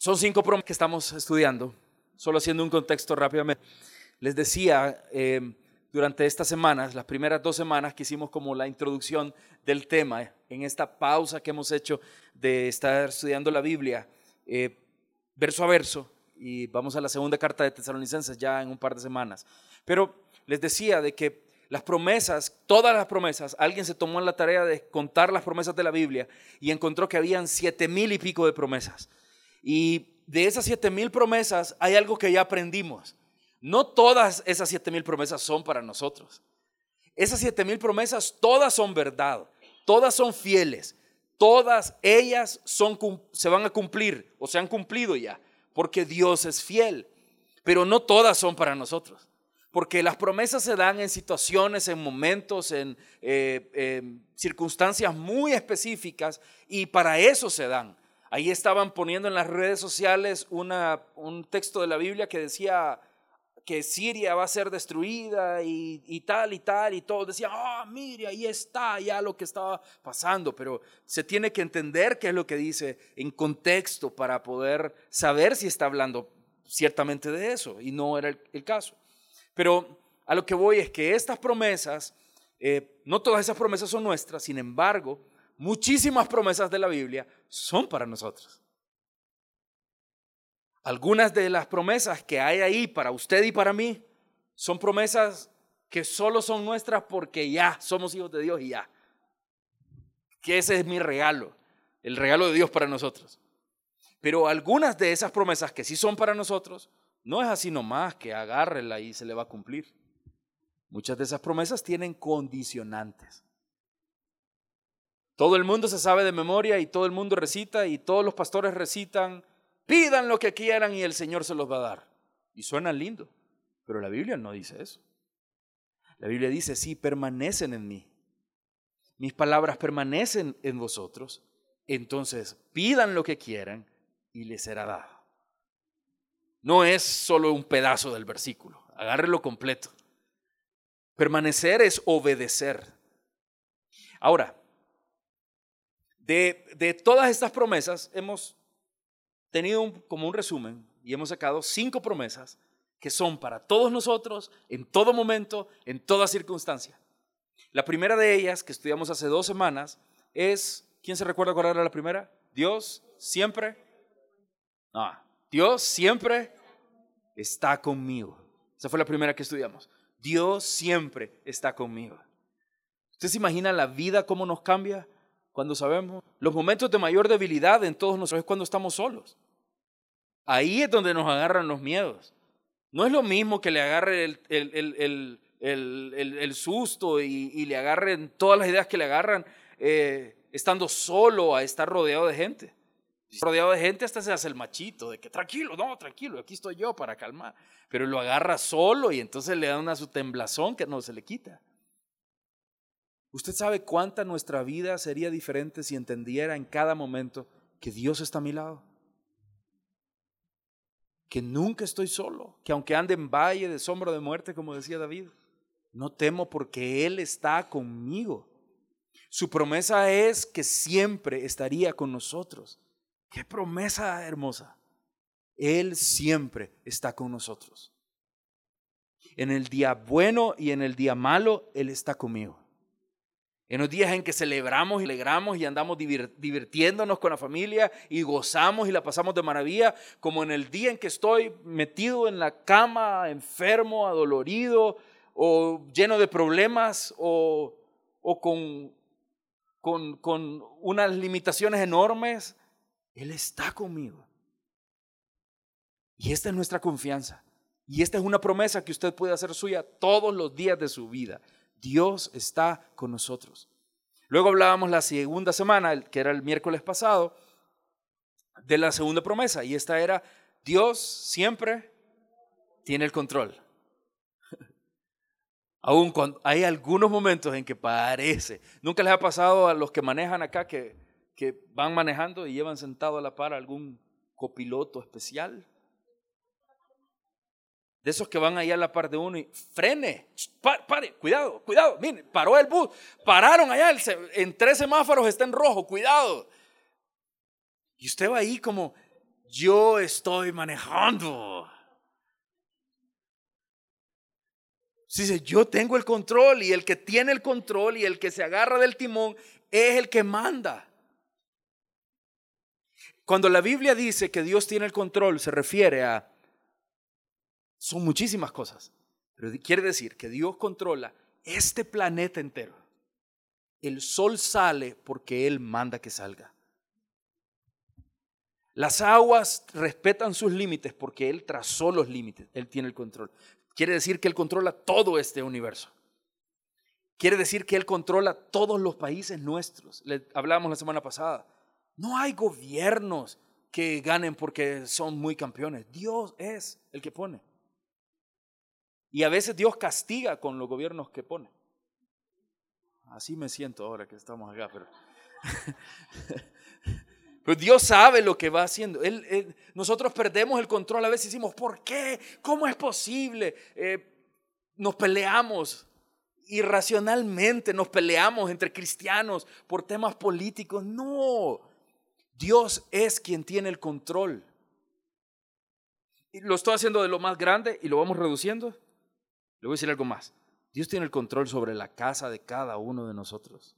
Son 5 promesas que estamos estudiando, solo haciendo un contexto rápidamente. Les decía, durante estas semanas, las primeras 2 semanas que hicimos como la introducción del tema, en esta pausa que hemos hecho de estar estudiando la Biblia, verso a verso, y vamos a la segunda carta de Tesalonicenses ya en un par de semanas. Pero les decía de que las promesas, todas las promesas, alguien se tomó en la tarea de contar las promesas de la Biblia y encontró que habían 7,000 y pico de promesas. Y de esas 7,000 promesas hay algo que ya aprendimos. No todas esas 7,000 promesas son para nosotros. Esas 7,000 promesas todas son verdad, todas son fieles, todas ellas se van a cumplir o se han cumplido ya, porque Dios es fiel. Pero no todas son para nosotros, porque las promesas se dan en situaciones, en momentos, en circunstancias muy específicas, y para eso se dan. Ahí estaban poniendo en las redes sociales un texto de la Biblia que decía que Siria va a ser destruida y tal, y todos decían, mire, ahí está ya lo que estaba pasando, pero se tiene que entender qué es lo que dice en contexto para poder saber si está hablando ciertamente de eso, y no era el caso. Pero a lo que voy es que estas promesas, no todas esas promesas son nuestras, sin embargo, muchísimas promesas de la Biblia son para nosotros. Algunas de las promesas que hay ahí para usted y para mí son promesas que solo son nuestras porque ya somos hijos de Dios y ya. Que ese es mi regalo, el regalo de Dios para nosotros. Pero algunas de esas promesas que sí son para nosotros, no es así nomás que agárrela y se le va a cumplir. Muchas de esas promesas tienen condicionantes. Todo el mundo se sabe de memoria y todo el mundo recita y todos los pastores recitan, pidan lo que quieran y el Señor se los va a dar. Y suena lindo, pero la Biblia no dice eso. La Biblia dice, sí, permanecen en mí. Mis palabras permanecen en vosotros, entonces pidan lo que quieran y les será dado. No es solo un pedazo del versículo, agárrelo completo. Permanecer es obedecer. Ahora, de todas estas promesas hemos tenido como un resumen y hemos sacado 5 promesas que son para todos nosotros, en todo momento, en toda circunstancia. La primera de ellas, que estudiamos hace 2 semanas, es, ¿quién se recuerda cuál era la primera? Dios siempre está conmigo. Esa fue la primera que estudiamos. Dios siempre está conmigo. ¿Usted se imagina la vida cómo nos cambia cuando sabemos? Los momentos de mayor debilidad en todos nosotros es cuando estamos solos. Ahí es donde nos agarran los miedos. No es lo mismo que le agarre el susto y le agarren todas las ideas que le agarran estando solo a estar rodeado de gente. Rodeado de gente hasta se hace el machito de que tranquilo, aquí estoy yo para calmar. Pero lo agarra solo y entonces le da su temblazón que no se le quita. ¿Usted sabe cuánta nuestra vida sería diferente si entendiera en cada momento que Dios está a mi lado? Que nunca estoy solo, que aunque ande en valle de sombra de muerte, como decía David, no temo porque Él está conmigo. Su promesa es que siempre estaría con nosotros. ¡Qué promesa hermosa! Él siempre está con nosotros. En el día bueno y en el día malo, Él está conmigo. En los días en que celebramos y alegramos y andamos divirtiéndonos con la familia y gozamos y la pasamos de maravilla, como en el día en que estoy metido en la cama, enfermo, adolorido o lleno de problemas o con unas limitaciones enormes, Él está conmigo. Y esta es nuestra confianza. Y esta es una promesa que usted puede hacer suya todos los días de su vida. Dios está con nosotros. Luego hablábamos la segunda semana, que era el miércoles pasado, de la segunda promesa. Y esta era, Dios siempre tiene el control. Aún cuando hay algunos momentos en que parece. ¿Nunca les ha pasado a los que manejan acá que van manejando y llevan sentado a la par a algún copiloto especial? De esos que van allá a la par de uno y frene, pare, cuidado, miren, paró el bus, pararon allá, en 3 semáforos está en rojo, cuidado. Y usted va ahí como, Yo estoy manejando. Dice, yo tengo el control, y el que tiene el control y el que se agarra del timón es el que manda. Cuando la Biblia dice que Dios tiene el control, se refiere a, son muchísimas cosas, pero quiere decir que Dios controla este planeta entero. El sol sale porque Él manda que salga. Las aguas respetan sus límites porque Él trazó los límites. Él tiene el control. Quiere decir que Él controla todo este universo. Quiere decir que Él controla todos los países nuestros. Le hablábamos la semana pasada. No hay gobiernos que ganen porque son muy campeones. Dios es el que pone. Y a veces Dios castiga con los gobiernos que pone. Así me siento ahora que estamos acá, pero pues Dios sabe lo que va haciendo. Nosotros perdemos el control. A veces decimos, ¿por qué? ¿Cómo es posible? Nos peleamos irracionalmente, nos peleamos entre cristianos por temas políticos. No, Dios es quien tiene el control. Y lo estoy haciendo de lo más grande y lo vamos reduciendo. Le voy a decir algo más. Dios tiene el control sobre la casa de cada uno de nosotros.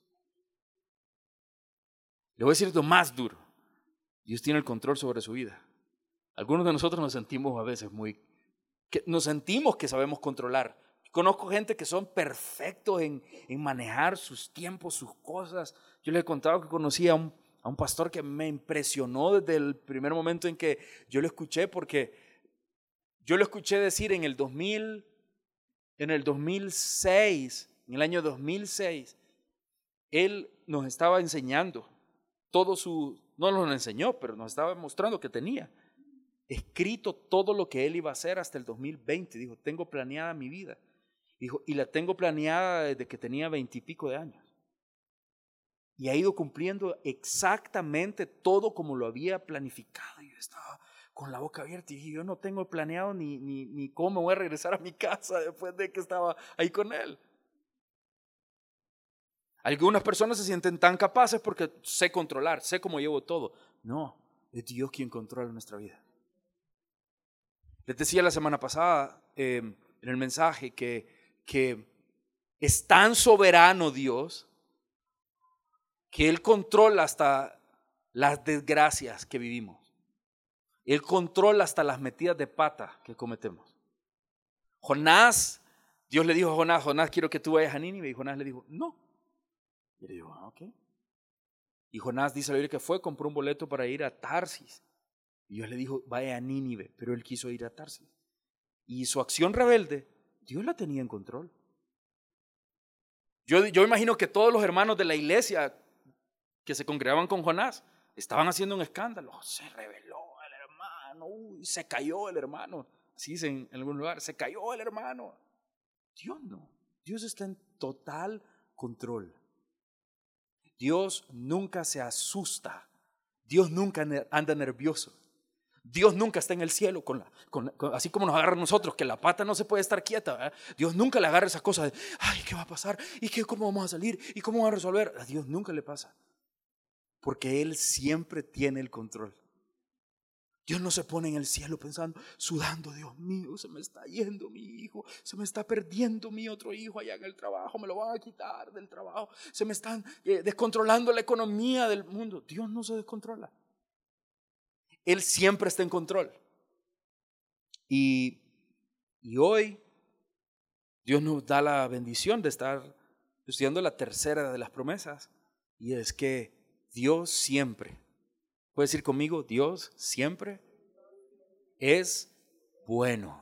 Le voy a decir lo más duro. Dios tiene el control sobre su vida. Algunos de nosotros nos sentimos a veces nos sentimos que sabemos controlar. Conozco gente que son perfectos en manejar sus tiempos, sus cosas. Yo les he contado que conocí a un pastor que me impresionó desde el primer momento en que yo lo escuché, porque yo lo escuché decir en el 2006, en el año 2006, él nos estaba enseñando no nos lo enseñó, pero nos estaba mostrando que tenía escrito todo lo que él iba a hacer hasta el 2020. Dijo, tengo planeada mi vida. Dijo, y la tengo planeada desde que tenía 20 y pico de años. Y ha ido cumpliendo exactamente todo como lo había planificado. Y yo estaba con la boca abierta y dije, yo no tengo planeado ni cómo voy a regresar a mi casa después de que estaba ahí con él. Algunas personas se sienten tan capaces porque sé controlar, sé cómo llevo todo. No, es Dios quien controla nuestra vida. Les decía la semana pasada en el mensaje que es tan soberano Dios que Él controla hasta las desgracias que vivimos. Él controla hasta las metidas de pata que cometemos. Jonás, Dios le dijo a Jonás, quiero que tú vayas a Nínive. Y Jonás le dijo, no. Y le dijo, ok. Y Jonás dice la Biblia que fue, compró un boleto para ir a Tarsis. Y Dios le dijo, vaya a Nínive, pero él quiso ir a Tarsis. Y su acción rebelde, Dios la tenía en control. Yo imagino que todos los hermanos de la iglesia que se congregaban con Jonás estaban haciendo un escándalo. Se rebeló el hermano, se cayó el hermano. Así dice en algún lugar, se cayó el hermano. Dios no, Dios está en total control. Dios nunca se asusta. Dios nunca anda nervioso. Dios nunca está en el cielo así como nos agarra a nosotros, que la pata no se puede estar quieta, ¿verdad? Dios nunca le agarra esas cosas de, ay, ¿qué va a pasar? ¿Y cómo vamos a salir? ¿Y cómo vamos a resolver? A Dios nunca le pasa, porque Él siempre tiene el control. Dios no se pone en el cielo pensando, sudando, Dios mío, se me está yendo mi hijo, se me está perdiendo mi otro hijo allá en el trabajo, me lo van a quitar del trabajo, se me están descontrolando la economía del mundo. Dios no se descontrola. Él siempre está en control. Y hoy Dios nos da la bendición de estar estudiando la tercera de las promesas, y es que Dios siempre, puede decir conmigo, Dios siempre es bueno.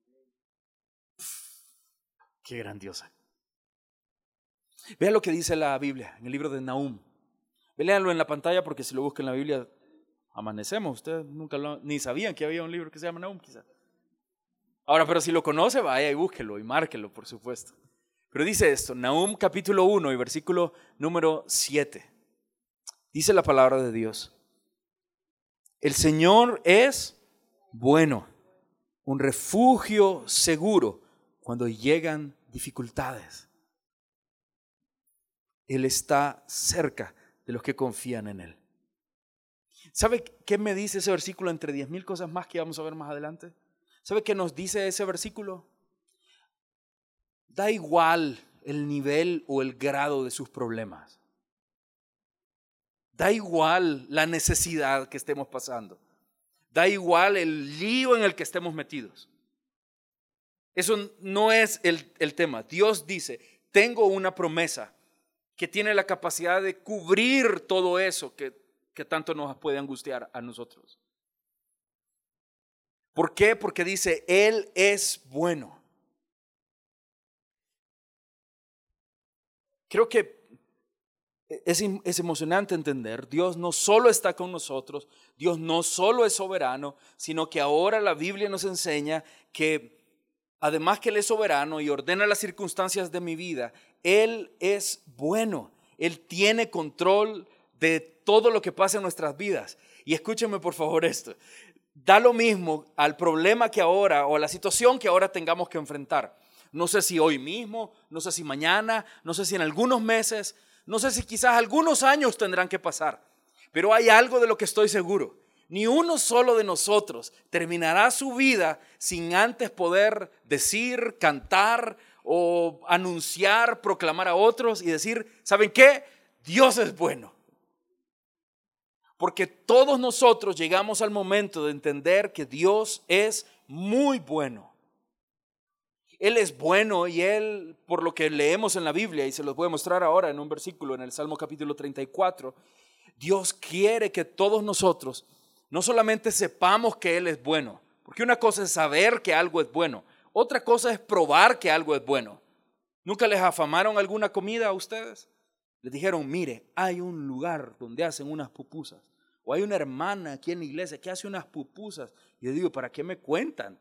Qué grandiosa. Vea lo que dice la Biblia en el libro de Nahum. Léanlo en la pantalla, porque si lo buscan en la Biblia amanecemos. Ustedes nunca ni sabían que había un libro que se llama Nahum, quizás. Ahora, pero si lo conoce, vaya y búsquelo y márquelo, por supuesto. Pero dice esto, Nahum capítulo 1 y versículo número 7. Dice la palabra de Dios. El Señor es bueno, un refugio seguro cuando llegan dificultades. Él está cerca de los que confían en Él. ¿Sabe qué me dice ese versículo entre 10,000 cosas más que vamos a ver más adelante? ¿Sabe qué nos dice ese versículo? Da igual el nivel o el grado de sus problemas. Da igual la necesidad que estemos pasando. Da igual el lío en el que estemos metidos. Eso no es el tema. Dios dice, tengo una promesa que tiene la capacidad de cubrir todo eso que tanto nos puede angustiar a nosotros. ¿Por qué? Porque dice, Él es bueno. Creo que es emocionante entender, Dios no solo está con nosotros, Dios no solo es soberano, sino que ahora la Biblia nos enseña que además que Él es soberano y ordena las circunstancias de mi vida, Él es bueno, Él tiene control de todo lo que pasa en nuestras vidas. Y escúchenme por favor esto, da lo mismo al problema que ahora o a la situación que ahora tengamos que enfrentar. No sé si hoy mismo, no sé si mañana, no sé si en algunos meses, no sé si quizás algunos años tendrán que pasar, pero hay algo de lo que estoy seguro. Ni uno solo de nosotros terminará su vida sin antes poder decir, cantar o anunciar, proclamar a otros y decir, ¿saben qué? Dios es bueno. Porque todos nosotros llegamos al momento de entender que Dios es muy bueno. Él es bueno y Él, por lo que leemos en la Biblia, y se los voy a mostrar ahora en un versículo en el Salmo capítulo 34, Dios quiere que todos nosotros no solamente sepamos que Él es bueno, porque una cosa es saber que algo es bueno, otra cosa es probar que algo es bueno. ¿Nunca les afamaron alguna comida a ustedes? Les dijeron, mire, hay un lugar donde hacen unas pupusas, o hay una hermana aquí en la iglesia que hace unas pupusas. Y yo digo, ¿para qué me cuentan?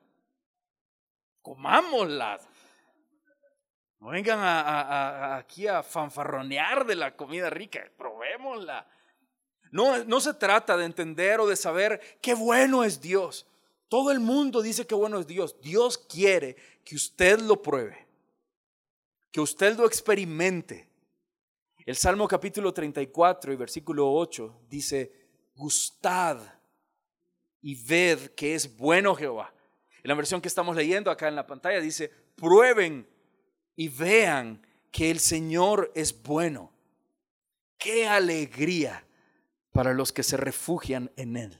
Comámoslas. No vengan aquí a fanfarronear de la comida rica, probémosla. No se trata de entender o de saber qué bueno es Dios. Todo el mundo dice que bueno es Dios. Dios quiere que usted lo pruebe, que usted lo experimente. El Salmo capítulo 34 y versículo 8 dice, gustad y ved que es bueno Jehová. En la versión que estamos leyendo acá en la pantalla dice, prueben y vean que el Señor es bueno. ¡Qué alegría para los que se refugian en Él!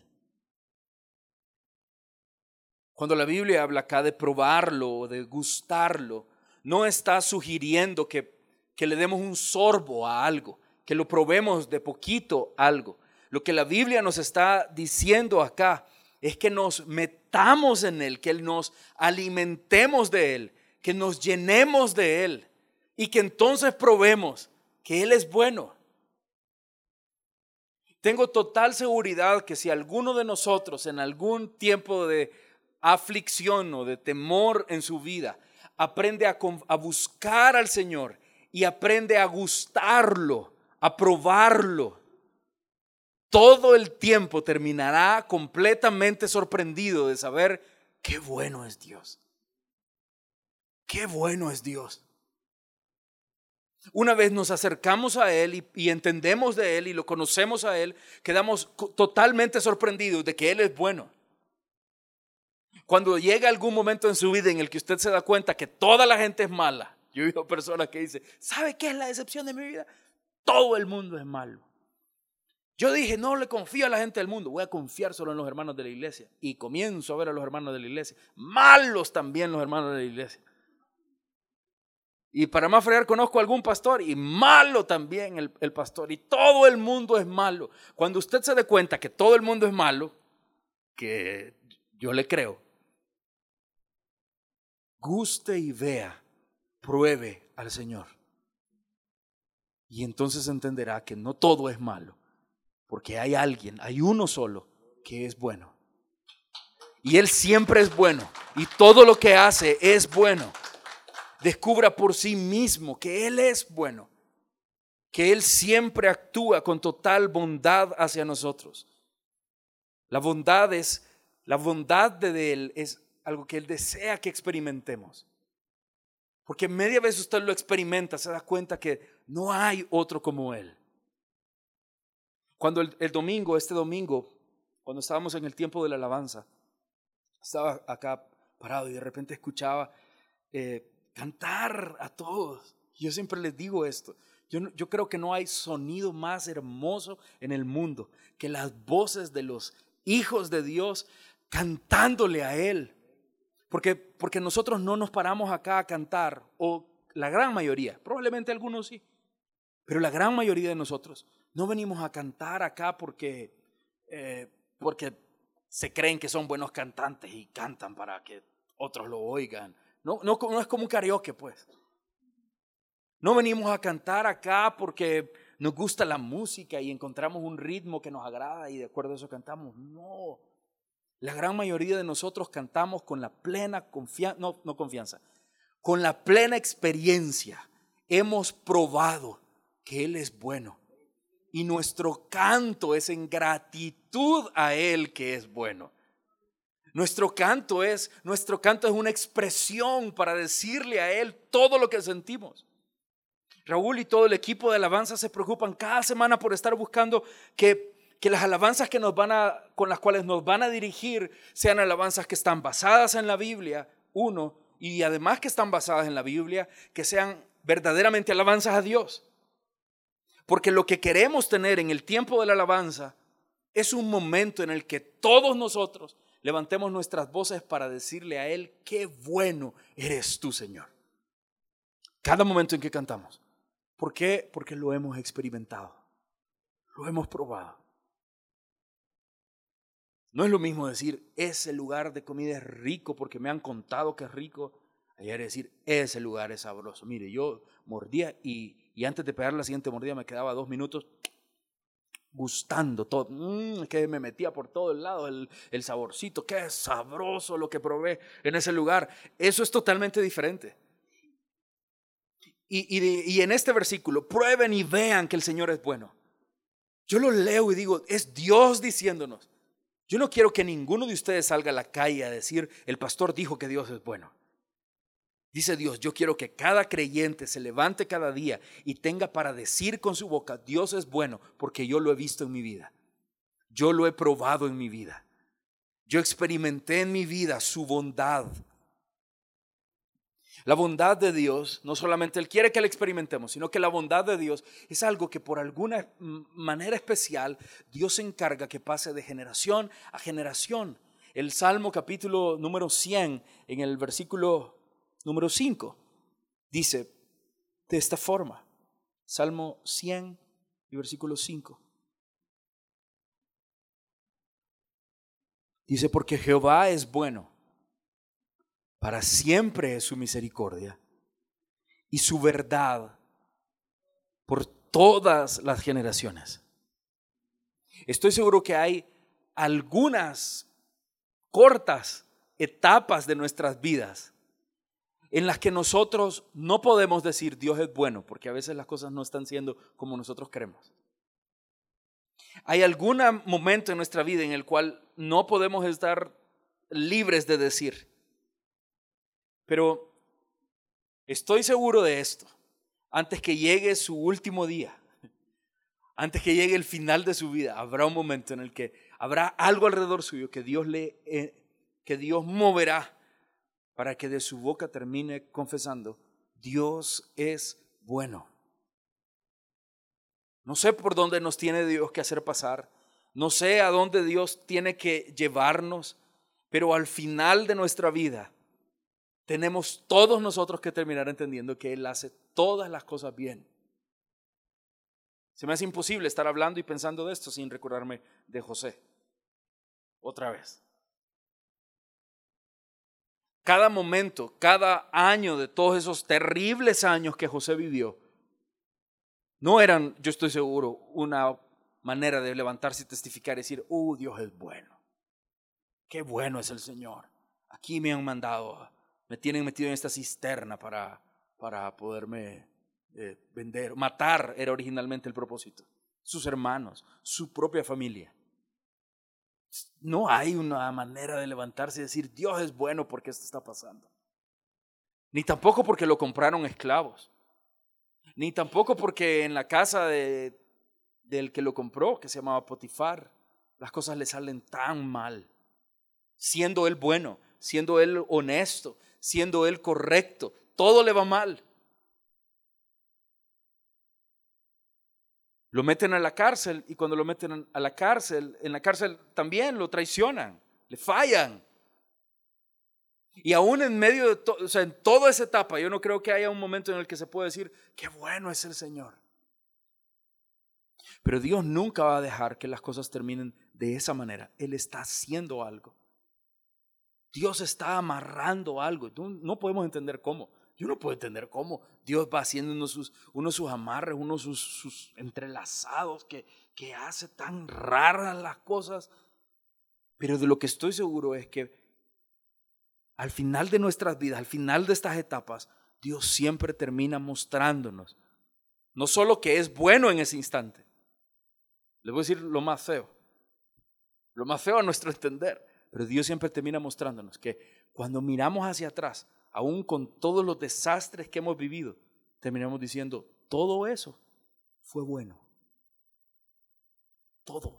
Cuando la Biblia habla acá de probarlo o de gustarlo, no está sugiriendo que le demos un sorbo a algo, que lo probemos de poquito algo. Lo que la Biblia nos está diciendo acá es que nos metamos en Él, que nos alimentemos de Él, que nos llenemos de Él y que entonces probemos que Él es bueno. Tengo total seguridad que si alguno de nosotros en algún tiempo de aflicción o de temor en su vida aprende a buscar al Señor y aprende a gustarlo, a probarlo, todo el tiempo terminará completamente sorprendido de saber qué bueno es Dios. Qué bueno es Dios. Una vez nos acercamos a Él y entendemos de Él y lo conocemos a Él, quedamos totalmente sorprendidos de que Él es bueno. Cuando llega algún momento en su vida en el que usted se da cuenta que toda la gente es mala, yo he oído personas que dicen, ¿sabe qué es la decepción de mi vida? Todo el mundo es malo. Yo dije, no le confío a la gente del mundo, voy a confiar solo en los hermanos de la iglesia. Y comienzo a ver a los hermanos de la iglesia, malos también los hermanos de la iglesia. Y para más fregar conozco a algún pastor y malo también el pastor. Y todo el mundo es malo. Cuando usted se dé cuenta que todo el mundo es malo, que yo le creo, guste y vea, pruebe al Señor. Y entonces entenderá que no todo es malo, porque hay alguien, hay uno solo que es bueno. Y Él siempre es bueno y todo lo que hace es bueno. Descubra por sí mismo que Él es bueno, que Él siempre actúa con total bondad hacia nosotros. La bondad de Él es algo que Él desea que experimentemos. Porque media vez usted lo experimenta, se da cuenta que no hay otro como Él. Cuando este domingo, cuando estábamos en el tiempo de la alabanza, estaba acá parado y de repente escuchaba cantar a todos. Yo siempre les digo esto. Yo creo que no hay sonido más hermoso en el mundo que las voces de los hijos de Dios cantándole a Él. Porque nosotros no nos paramos acá a cantar, o la gran mayoría, probablemente algunos sí, pero la gran mayoría de nosotros no venimos a cantar acá porque se creen que son buenos cantantes y cantan para que otros lo oigan. No es como un karaoke, pues. No venimos a cantar acá porque nos gusta la música y encontramos un ritmo que nos agrada y de acuerdo a eso cantamos. No, la gran mayoría de nosotros cantamos con la plena confianza, no confianza, con la plena experiencia. Hemos probado que Él es bueno y nuestro canto es en gratitud a Él que es bueno. Nuestro canto es una expresión para decirle a Él todo lo que sentimos. Raúl y todo el equipo de alabanza se preocupan cada semana por estar buscando que las alabanzas con las cuales nos van a dirigir sean alabanzas que están basadas en la Biblia, uno, y además que están basadas en la Biblia, que sean verdaderamente alabanzas a Dios. Porque lo que queremos tener en el tiempo de la alabanza es un momento en el que todos nosotros levantemos nuestras voces para decirle a Él, qué bueno eres tú, Señor. Cada momento en que cantamos. ¿Por qué? Porque lo hemos experimentado, lo hemos probado. No es lo mismo decir, ese lugar de comida es rico porque me han contado que es rico. Ayer decir, ese lugar es sabroso. Mire, yo mordía y antes de pegar la siguiente mordida me quedaba 2 minutos gustando todo. Que me metía por todo el lado el saborcito. Qué sabroso lo que probé en ese lugar. Eso es totalmente diferente. Y en este versículo, prueben y vean que el Señor es bueno. Yo lo leo y digo, es Dios diciéndonos. Yo no quiero que ninguno de ustedes salga a la calle a decir, el pastor dijo que Dios es bueno. Dice Dios, yo quiero que cada creyente se levante cada día y tenga para decir con su boca, Dios es bueno, porque yo lo he visto en mi vida. Yo lo he probado en mi vida. Yo experimenté en mi vida su bondad. La bondad de Dios, no solamente Él quiere que la experimentemos, sino que la bondad de Dios es algo que por alguna manera especial Dios se encarga que pase de generación a generación. El Salmo capítulo número 100, en el versículo número 5, dice de esta forma, Salmo 100 y versículo 5. Dice, porque Jehová es bueno. Para siempre es su misericordia y su verdad por todas las generaciones. Estoy seguro que hay algunas cortas etapas de nuestras vidas en las que nosotros no podemos decir Dios es bueno, porque a veces las cosas no están siendo como nosotros queremos. Hay algún momento en nuestra vida en el cual no podemos estar libres de decir. Pero estoy seguro de esto, antes que llegue su último día, antes que llegue el final de su vida, habrá un momento en el que habrá algo alrededor suyo que Dios moverá para que de su boca termine confesando, Dios es bueno. No sé por dónde nos tiene Dios que hacer pasar, no sé a dónde Dios tiene que llevarnos, pero al final de nuestra vida, tenemos todos nosotros que terminar entendiendo que Él hace todas las cosas bien. Se me hace imposible estar hablando y pensando de esto sin recordarme de José. Otra vez. Cada momento, cada año de todos esos terribles años que José vivió, no eran, yo estoy seguro, una manera de levantarse y testificar y decir, Dios es bueno. Qué bueno es el Señor. Aquí me han mandado me tienen metido en esta cisterna para poderme vender. Matar era originalmente el propósito. Sus hermanos, su propia familia. No hay una manera de levantarse y decir, Dios es bueno porque esto está pasando. Ni tampoco porque lo compraron esclavos. Ni tampoco porque en la casa del que lo compró, que se llamaba Potifar, las cosas le salen tan mal, siendo Él bueno, siendo Él honesto, siendo Él correcto, todo le va mal. Lo meten a la cárcel y cuando lo meten a la cárcel, en la cárcel también lo traicionan, le fallan. Y aún en medio de o sea, en toda esa etapa, yo no creo que haya un momento en el que se pueda decir, qué bueno es el Señor. Pero Dios nunca va a dejar que las cosas terminen de esa manera. Él está haciendo algo. Dios está amarrando algo. No podemos entender cómo. Yo no puedo entender cómo Dios va haciendo unos de sus amarres, unos de sus entrelazados que hace tan raras las cosas. Pero de lo que estoy seguro es que al final de nuestras vidas, al final de estas etapas, Dios siempre termina mostrándonos no solo que es bueno en ese instante. Les voy a decir lo más feo a nuestro entender, pero Dios siempre termina mostrándonos que cuando miramos hacia atrás, aún con todos los desastres que hemos vivido, terminamos diciendo, todo eso fue bueno. Todo.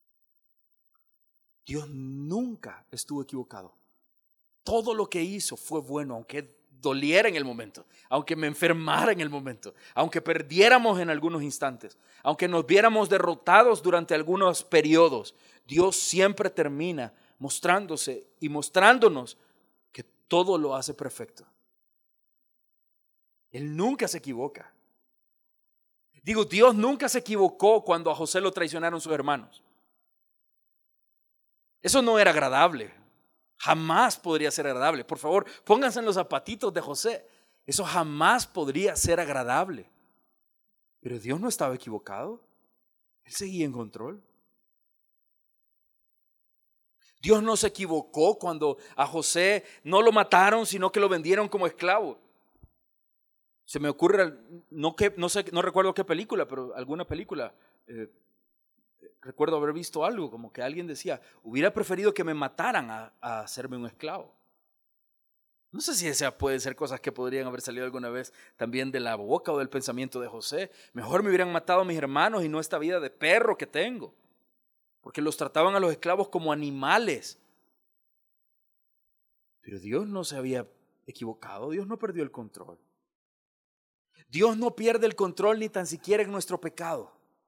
Dios nunca estuvo equivocado. Todo lo que hizo fue bueno, aunque doliera en el momento, aunque me enfermara en el momento, aunque perdiéramos en algunos instantes, aunque nos viéramos derrotados durante algunos periodos. Dios siempre termina mostrándose y mostrándonos que todo lo hace perfecto. Él nunca se equivoca. Digo, Dios nunca se equivocó cuando a José lo traicionaron sus hermanos. Eso no era agradable. Jamás podría ser agradable. Por favor, pónganse en los zapatitos de José. Eso jamás podría ser agradable. Pero Dios no estaba equivocado. Él seguía en control. Dios no se equivocó cuando a José no lo mataron, sino que lo vendieron como esclavo. Se me ocurre, no recuerdo qué película, pero alguna película. Recuerdo haber visto algo, como que alguien decía, hubiera preferido que me mataran a hacerme un esclavo. No sé si esas pueden ser cosas que podrían haber salido alguna vez también de la boca o del pensamiento de José. Mejor me hubieran matado a mis hermanos y no esta vida de perro que tengo. Porque los trataban a los esclavos como animales. Pero Dios no se había equivocado, Dios no perdió el control. Dios no pierde el control ni tan siquiera en nuestro pecado.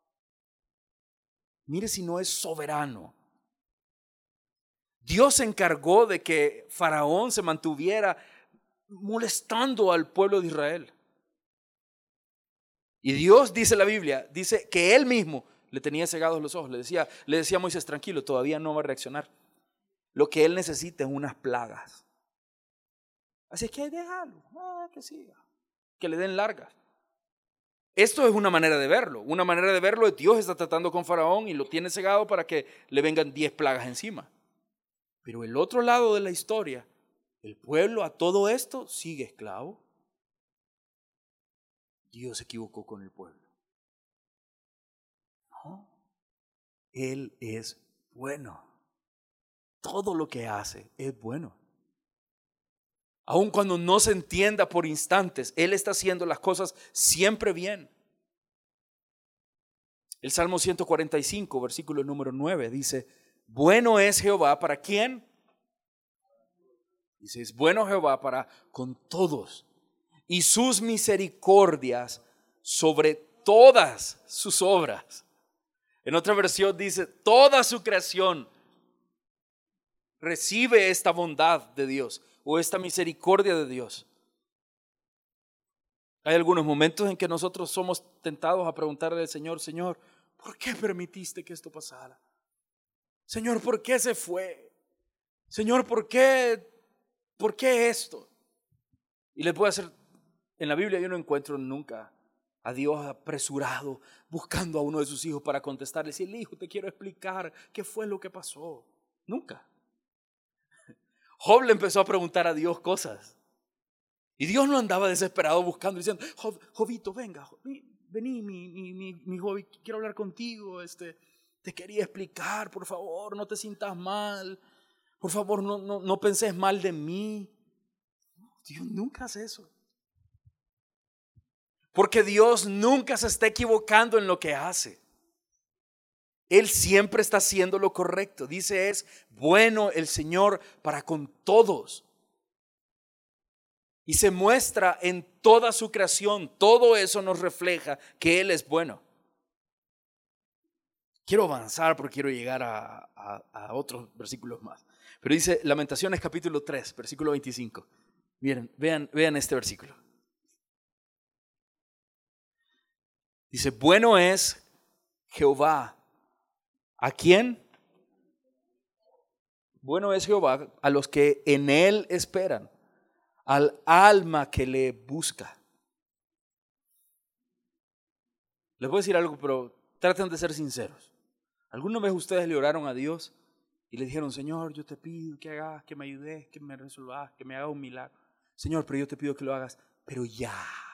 Mire si no es soberano. Dios se encargó de que Faraón se mantuviera molestando al pueblo de Israel. Y Dios, dice la Biblia, dice que Él mismo le tenía cegados los ojos. Le decía a Moisés, tranquilo, todavía no va a reaccionar. Lo que Él necesita es unas plagas. Así que déjalo, que siga, que le den largas. Esto es una manera de verlo. Una manera de verlo es Dios está tratando con Faraón y lo tiene cegado para que le vengan 10 plagas encima. Pero el otro lado de la historia, el pueblo a todo esto sigue esclavo. Dios se equivocó con el pueblo. No, Él es bueno. Todo lo que hace es bueno. Aun cuando no se entienda por instantes, Él está haciendo las cosas siempre bien. El Salmo 145, versículo número 9, dice, bueno es Jehová, ¿para quién? Dice, es bueno Jehová para con todos, y sus misericordias sobre todas sus obras. En otra versión dice, toda su creación recibe esta bondad de Dios o esta misericordia de Dios. Hay algunos momentos en que nosotros somos tentados a preguntarle al Señor, Señor, ¿por qué permitiste que esto pasara? Señor, ¿por qué se fue? Señor, ¿por qué esto? Y les voy a hacer, en la Biblia yo no encuentro nunca a Dios apresurado buscando a uno de sus hijos para contestarle, si el hijo te quiero explicar qué fue lo que pasó. Nunca. Job le empezó a preguntar a Dios cosas. Y Dios no andaba desesperado buscando, diciendo, Jobito, venga, vení, mi Job, quiero hablar contigo, te quería explicar, por favor, no te sientas mal, por favor, no penses mal de mí. Dios nunca hace eso. Porque Dios nunca se está equivocando en lo que hace. Él siempre está haciendo lo correcto. Dice, es bueno el Señor para con todos. Y se muestra en toda su creación. Todo eso nos refleja que Él es bueno. Quiero avanzar porque quiero llegar a otros versículos más. Pero dice Lamentaciones capítulo 3, versículo 25. Miren, vean este versículo. Dice, bueno es Jehová. ¿A quién? Bueno es Jehová a los que en Él esperan, al alma que le busca. Les voy a decir algo, pero traten de ser sinceros. ¿Alguna vez ustedes le oraron a Dios y le dijeron, Señor, yo te pido que hagas, que me ayudes, que me resuelvas, que me hagas un milagro? Señor, pero yo te pido que lo hagas, pero ya.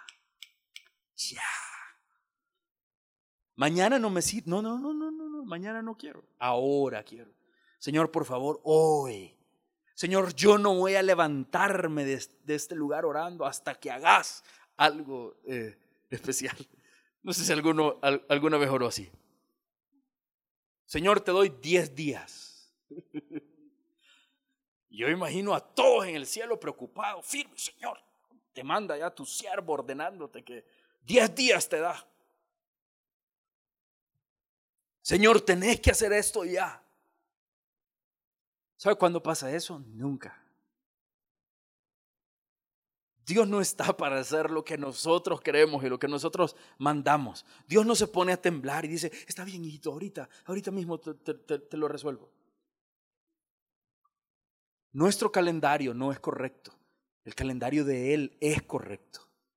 Mañana no me sirve, no, mañana no quiero, ahora quiero. Señor, por favor, hoy. Señor, yo no voy a levantarme de este lugar orando hasta que hagas algo especial. No sé si alguna vez oró así. Señor, te doy 10 días. Yo imagino a todos en el cielo preocupados, firme, Señor. Te manda ya tu siervo ordenándote que 10 días te da. Señor, tenés que hacer esto ya. ¿Sabe cuándo pasa eso? Nunca. Dios no está para hacer lo que nosotros queremos y lo que nosotros mandamos. Dios no se pone a temblar y dice, está bien, hijito, ahorita mismo te lo resuelvo. Nuestro calendario no es correcto. El calendario de Él es correcto.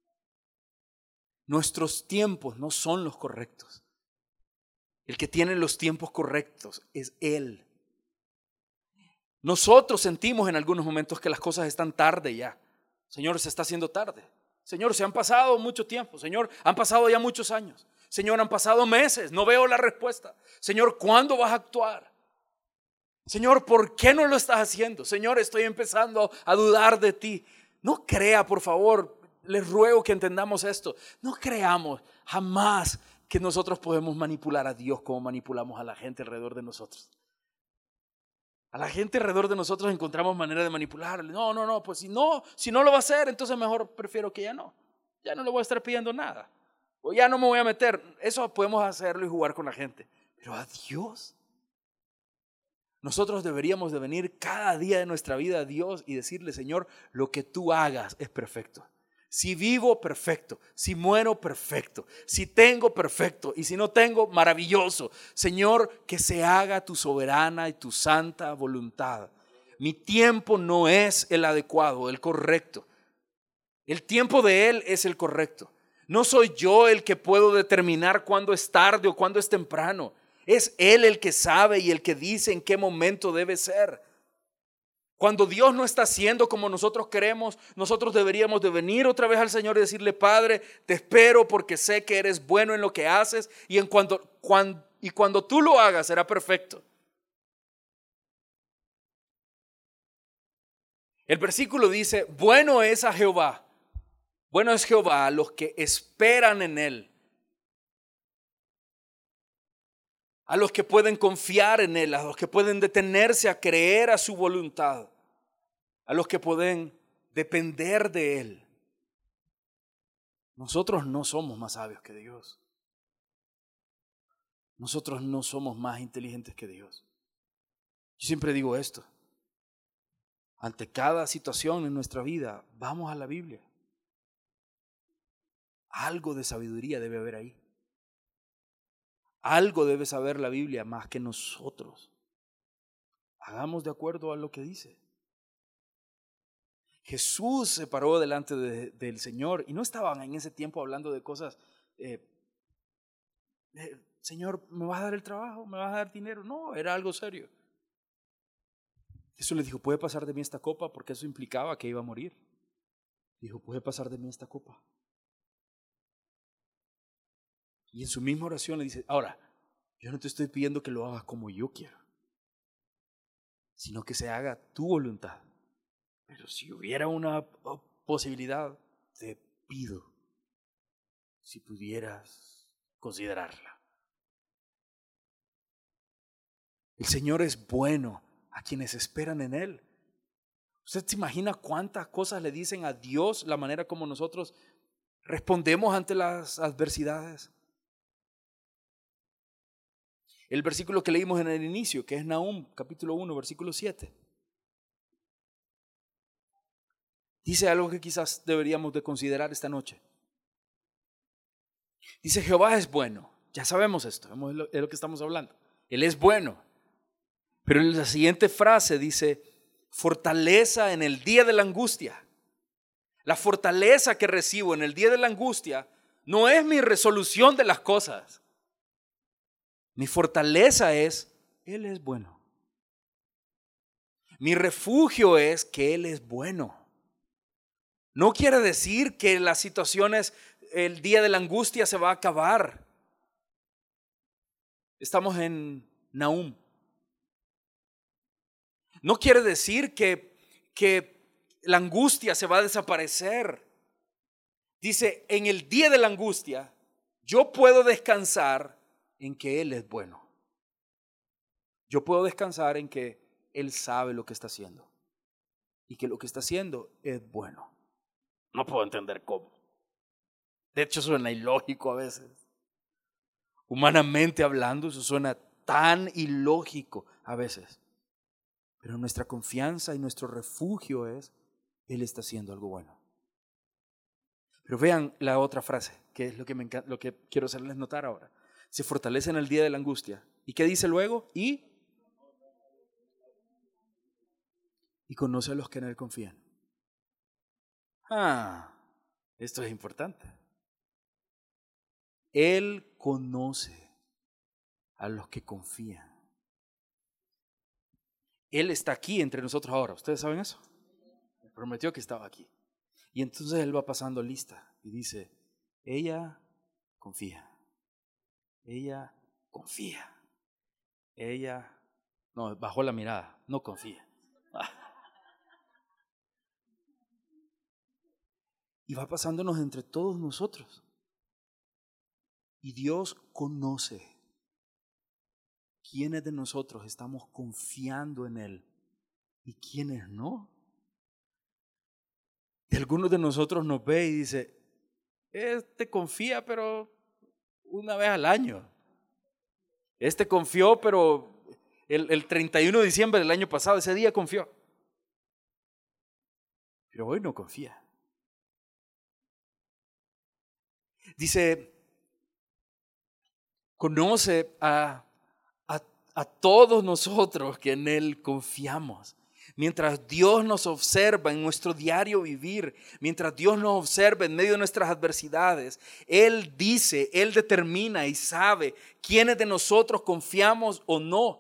Nuestros tiempos no son los correctos. El que tiene los tiempos correctos es Él. Nosotros sentimos en algunos momentos que las cosas están tarde ya. Señor, se está haciendo tarde. Señor, se han pasado mucho tiempo. Señor, han pasado ya muchos años. Señor, han pasado meses. No veo la respuesta. Señor, ¿cuándo vas a actuar? Señor, ¿por qué no lo estás haciendo? Señor, estoy empezando a dudar de ti. No crea, por favor, les ruego que entendamos esto. No creamos jamás que nosotros podemos manipular a Dios como manipulamos a la gente alrededor de nosotros. A la gente alrededor de nosotros encontramos manera de manipularle. No, pues si no lo va a hacer, entonces mejor prefiero que ya no le voy a estar pidiendo nada. O ya no me voy a meter. Eso podemos hacerlo y jugar con la gente. Pero a Dios, nosotros deberíamos de venir cada día de nuestra vida a Dios y decirle, Señor, lo que tú hagas es perfecto. Si vivo, perfecto. Si muero, perfecto. Si tengo, perfecto. Y si no tengo, maravilloso. Señor, que se haga tu soberana y tu santa voluntad. Mi tiempo no es el adecuado, el correcto. El tiempo de Él es el correcto. No soy yo el que puedo determinar cuándo es tarde o cuándo es temprano. Es Él el que sabe y el que dice en qué momento debe ser. Cuando Dios no está haciendo como nosotros queremos, nosotros deberíamos de venir otra vez al Señor y decirle, Padre, te espero porque sé que eres bueno en lo que haces y cuando tú lo hagas será perfecto. El versículo dice, bueno es a Jehová, bueno es Jehová a los que esperan en Él, a los que pueden confiar en Él, a los que pueden detenerse a creer a su voluntad, a los que pueden depender de Él. Nosotros no somos más sabios que Dios. Nosotros no somos más inteligentes que Dios. Yo siempre digo esto. Ante cada situación en nuestra vida, vamos a la Biblia. Algo de sabiduría debe haber ahí. Algo debe saber la Biblia más que nosotros. Hagamos de acuerdo a lo que dice. Jesús se paró delante del Señor y no estaban en ese tiempo hablando de cosas, Señor, ¿me vas a dar el trabajo? ¿Me vas a dar dinero? No, era algo serio. Jesús le dijo, ¿puede pasar de mí esta copa? Porque eso implicaba que iba a morir. Dijo, ¿puede pasar de mí esta copa? Y en su misma oración le dice, ahora, yo no te estoy pidiendo que lo hagas como yo quiero, sino que se haga tu voluntad. Pero si hubiera una posibilidad, te pido si pudieras considerarla. El Señor es bueno a quienes esperan en Él. ¿Usted se imagina cuántas cosas le dicen a Dios la manera como nosotros respondemos ante las adversidades? El versículo que leímos en el inicio, que es Nahum, capítulo 1, versículo 7. Dice algo que quizás deberíamos de considerar esta noche. Dice, Jehová es bueno. Ya sabemos esto, es lo que estamos hablando. Él es bueno. Pero en la siguiente frase dice, fortaleza en el día de la angustia. La fortaleza que recibo en el día de la angustia no es mi resolución de las cosas. Mi fortaleza es, Él es bueno. Mi refugio es que Él es bueno. No quiere decir que las situaciones, el día de la angustia se va a acabar. Estamos en Nahum. No quiere decir que la angustia se va a desaparecer. Dice, en el día de la angustia, yo puedo descansar en que Él es bueno. Yo puedo descansar en que Él sabe lo que está haciendo y que lo que está haciendo es bueno. No puedo entender cómo. De hecho, suena ilógico a veces. Humanamente hablando, eso suena tan ilógico a veces. Pero nuestra confianza y nuestro refugio es, Él está haciendo algo bueno. Pero vean la otra frase, que es lo que me encanta, lo que quiero hacerles notar ahora. Se fortalece en el día de la angustia. ¿Y qué dice luego? Y conoce a los que en Él confían. Esto es importante. Él conoce a los que confían. Él está aquí entre nosotros ahora. ¿Ustedes saben eso? Me prometió que estaba aquí. Y entonces Él va pasando lista y dice, ella confía. Ella confía. Ella, no, bajó la mirada, no confía. Y va pasándonos entre todos nosotros. Y Dios conoce quiénes de nosotros estamos confiando en Él y quiénes no. Y algunos de nosotros nos ve y dice, este confía pero una vez al año. Este confió pero el 31 de diciembre del año pasado, ese día confió. Pero hoy no confía. Dice, conoce a todos nosotros que en Él confiamos. Mientras Dios nos observa en nuestro diario vivir, mientras Dios nos observa en medio de nuestras adversidades, Él dice, Él determina y sabe quiénes de nosotros confiamos o no.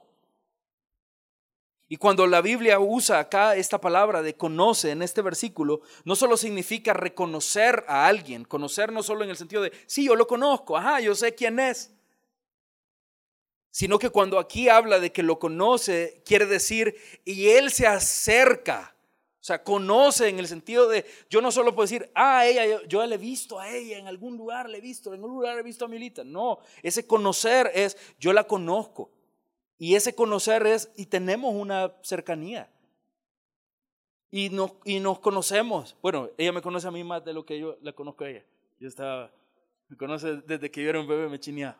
Y cuando la Biblia usa acá esta palabra de conoce en este versículo, no solo significa reconocer a alguien, conocer no solo en el sentido de, sí, yo lo conozco, yo sé quién es. Sino que cuando aquí habla de que lo conoce, quiere decir, y Él se acerca. O sea, conoce en el sentido de, yo no solo puedo decir, ella, yo le he visto a ella, en algún lugar le he visto, en algún lugar he visto a Milita. No, ese conocer es, yo la conozco. Y ese conocer es, y tenemos una cercanía. Y nos conocemos. Bueno, ella me conoce a mí más de lo que yo la conozco a ella. Me conoce desde que yo era un bebé, me chineaba.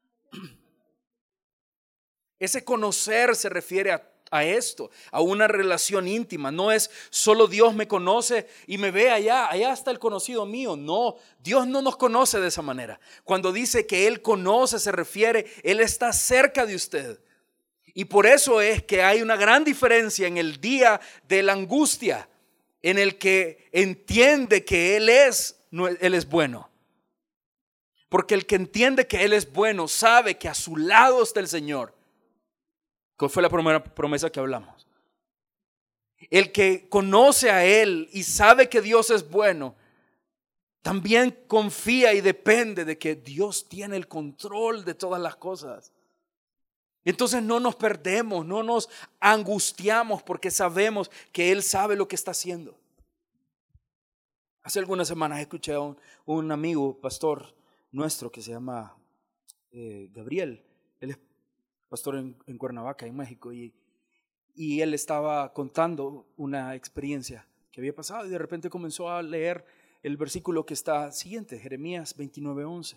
Ese conocer se refiere a esto, a una relación íntima. No es solo Dios me conoce y me ve allá está el conocido mío. No, Dios no nos conoce de esa manera. Cuando dice que Él conoce, se refiere, Él está cerca de usted. Y por eso es que hay una gran diferencia en el día de la angustia, en el que entiende que Él es bueno. Porque el que entiende que Él es bueno sabe que a su lado está el Señor. ¿Cuál fue la primera promesa que hablamos? El que conoce a Él y sabe que Dios es bueno, también confía y depende de que Dios tiene el control de todas las cosas. Entonces no nos perdemos, no nos angustiamos porque sabemos que Él sabe lo que está haciendo. Hace algunas semanas escuché a un amigo, pastor nuestro que se llama Gabriel. Él es pastor en Cuernavaca, en México, y él estaba contando una experiencia que había pasado y de repente comenzó a leer el versículo que está siguiente, Jeremías 29:11.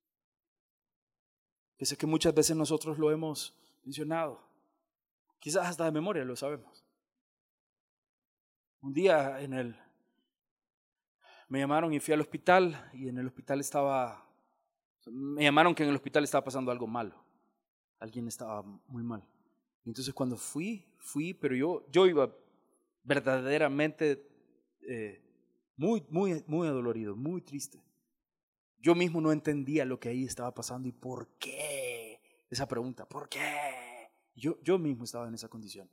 Que sé que muchas veces nosotros lo hemos mencionado, quizás hasta de memoria lo sabemos. Un día me llamaron y fui al hospital y en el hospital me llamaron que en el hospital estaba pasando algo malo. Alguien estaba muy mal. Y entonces cuando fui, pero yo iba verdaderamente muy, muy, muy adolorido, muy triste. Yo mismo no entendía lo que ahí estaba pasando y por qué. Esa pregunta, ¿por qué? Yo mismo estaba en esa condición.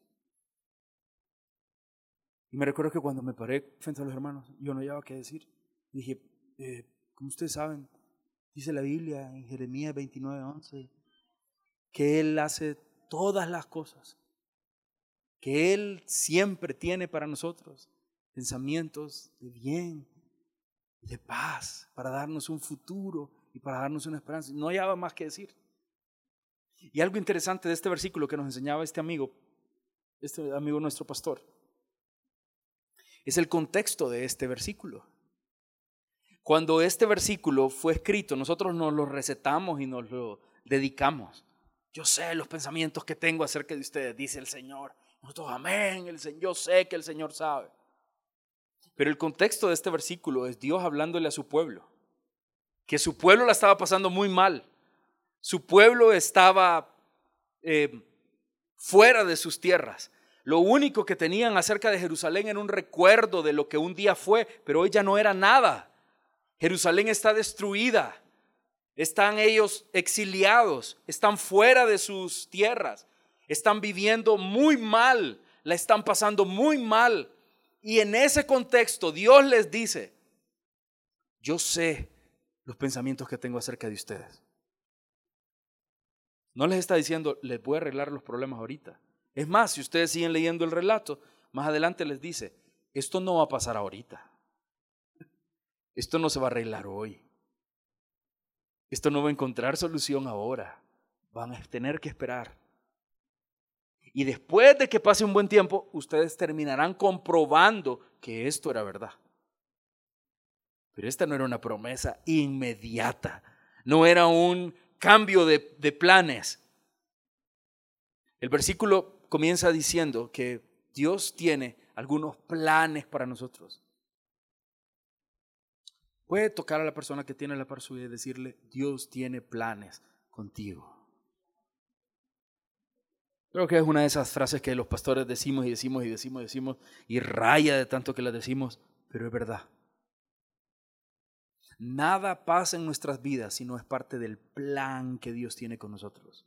Y me recuerdo que cuando me paré frente a los hermanos, yo no había qué decir. Dije, como ustedes saben, dice la Biblia en Jeremías 29:11, que Él hace todas las cosas, que Él siempre tiene para nosotros pensamientos de bien, de paz, para darnos un futuro y para darnos una esperanza. No había más que decir. Y algo interesante de este versículo que nos enseñaba este amigo nuestro pastor, es el contexto de este versículo. Cuando este versículo fue escrito, nosotros nos lo recetamos y nos lo dedicamos. Yo sé los pensamientos que tengo acerca de ustedes, dice el Señor. Nosotros, amén, yo sé que el Señor sabe. Pero el contexto de este versículo es Dios hablándole a su pueblo, que su pueblo la estaba pasando muy mal. Su pueblo estaba fuera de sus tierras. Lo único que tenían acerca de Jerusalén era un recuerdo de lo que un día fue, pero hoy ya no era nada. Jerusalén está destruida. Están ellos exiliados, están fuera de sus tierras, están viviendo muy mal, la están pasando muy mal. Y en ese contexto Dios les dice, yo sé los pensamientos que tengo acerca de ustedes. No les está diciendo, les voy a arreglar los problemas ahorita. Es más, si ustedes siguen leyendo el relato, más adelante les dice, esto no va a pasar ahorita. Esto no se va a arreglar hoy. Esto no va a encontrar solución ahora. Van a tener que esperar. Y después de que pase un buen tiempo, ustedes terminarán comprobando que esto era verdad. Pero esta no era una promesa inmediata. No era un cambio de planes. El versículo comienza diciendo que Dios tiene algunos planes para nosotros. Puede tocar a la persona que tiene la par suya y decirle, Dios tiene planes contigo. Creo que es una de esas frases que los pastores decimos y raya de tanto que las decimos, pero es verdad. Nada pasa en nuestras vidas si no es parte del plan que Dios tiene con nosotros.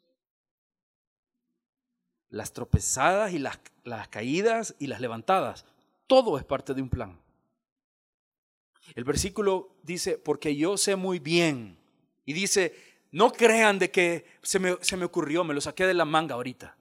Las tropezadas y las caídas y las levantadas, todo es parte de un plan. El versículo dice, porque yo sé muy bien, y dice, no crean de que se me ocurrió, me lo saqué de la manga ahorita.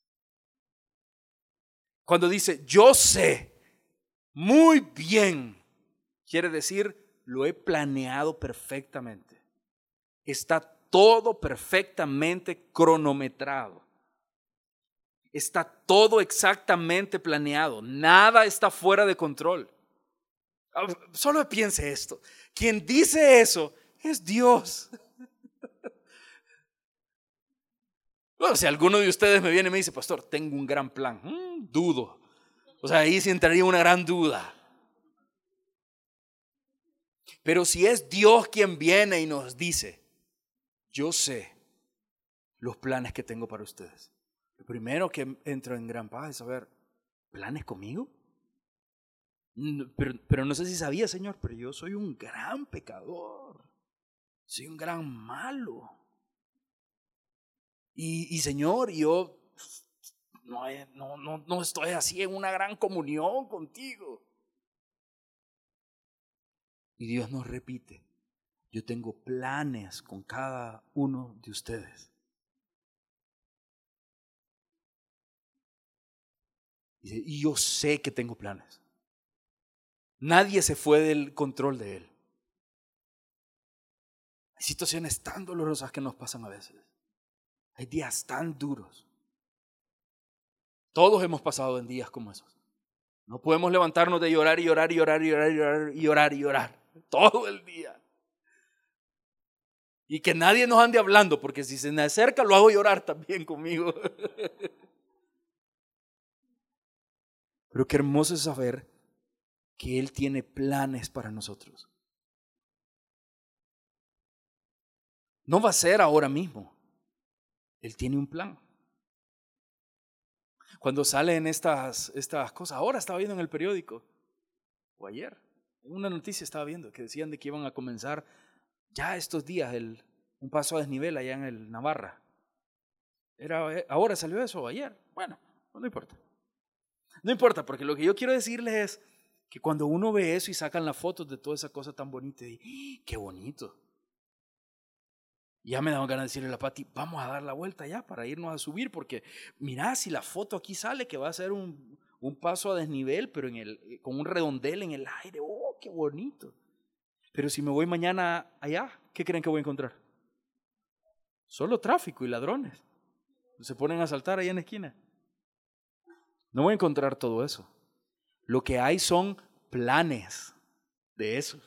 Cuando dice, yo sé muy bien, quiere decir, lo he planeado perfectamente. Está todo perfectamente cronometrado. Está todo exactamente planeado. Nada está fuera de control. Solo piense esto. Quien dice eso es Dios. Bueno, si alguno de ustedes me viene y me dice, pastor, tengo un gran plan. Dudo. O sea, ahí sí entraría una gran duda. Pero si es Dios quien viene y nos dice, yo sé los planes que tengo para ustedes. Lo primero que entro en gran paz es saber, ¿planes conmigo? Pero no sé si sabía, Señor, pero yo soy un gran pecador. Soy un gran malo. Y Señor, yo no estoy así en una gran comunión contigo. Y Dios nos repite, yo tengo planes con cada uno de ustedes. Y yo sé que tengo planes. Nadie se fue del control de Él. Hay situaciones tan dolorosas que nos pasan a veces. Hay días tan duros. Todos hemos pasado en días como esos. No podemos levantarnos de llorar y llorar y llorar y llorar y llorar y llorar y llorar todo el día. Y que nadie nos ande hablando, porque si se me acerca lo hago llorar también conmigo. Pero qué hermoso es saber que Él tiene planes para nosotros. No va a ser ahora mismo. Él tiene un plan. Cuando salen estas cosas, ahora estaba viendo en el periódico, o ayer, en una noticia estaba viendo que decían de que iban a comenzar ya estos días un paso a desnivel allá en el Navarra. Ahora salió eso, ayer. Bueno, no importa. No importa, porque lo que yo quiero decirles es que cuando uno ve eso y sacan las fotos de toda esa cosa tan bonita, y qué bonito. Ya me daban ganas de decirle a la Pati, vamos a dar la vuelta ya para irnos a subir, porque mirá, si la foto aquí sale que va a ser un paso a desnivel, pero con un redondel en el aire, ¡oh, qué bonito! Pero si me voy mañana allá, ¿qué creen que voy a encontrar? Solo tráfico y ladrones. Se ponen a asaltar ahí en la esquina. No voy a encontrar todo eso. Lo que hay son planes de eso.